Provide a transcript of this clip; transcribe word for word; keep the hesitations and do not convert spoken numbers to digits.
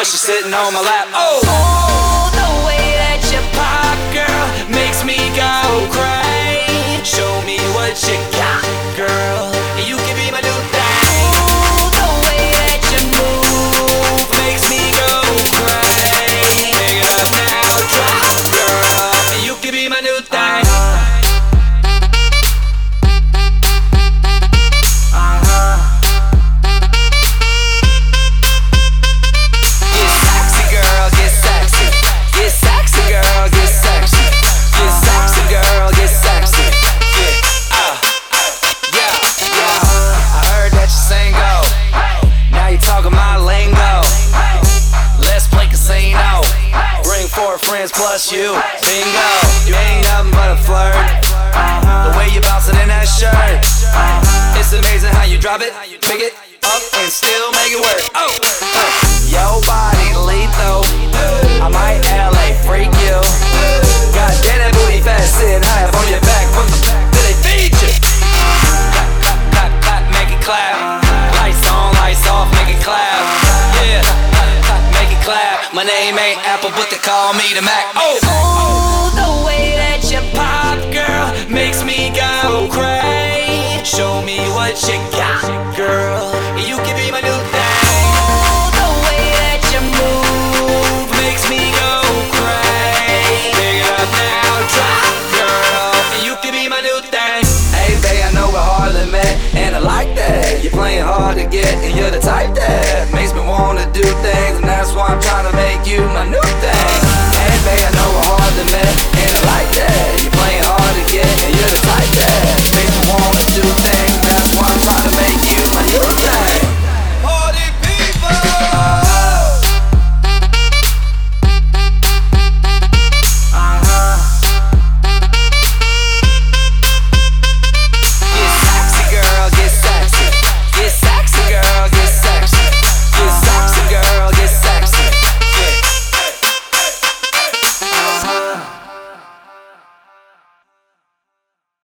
but she's sitting on my lap. Oh, Oh, the way that you pop, girl, makes me go crazy. show me what you got, girl. You can be my new thing. Oh, the way that you move Makes me go crazy. Pick it up now, drop, girl. You can be my new thing. Friends plus you, bingo. You ain't nothing but a flirt. The way you bouncing in that shirt, it's amazing how you drop it, pick it up, and still make it work. Oh, uh. Yo, body lethal. I might L A freak you. God damn that booty fat, sitting high up on your back. What the fuck do they feed you? Clap, clap, clap, clap, make it clap. Lights on, lights off, make it clap. Yeah. Make it clap. My name ain't Apple, but they call me the Mac. Oh.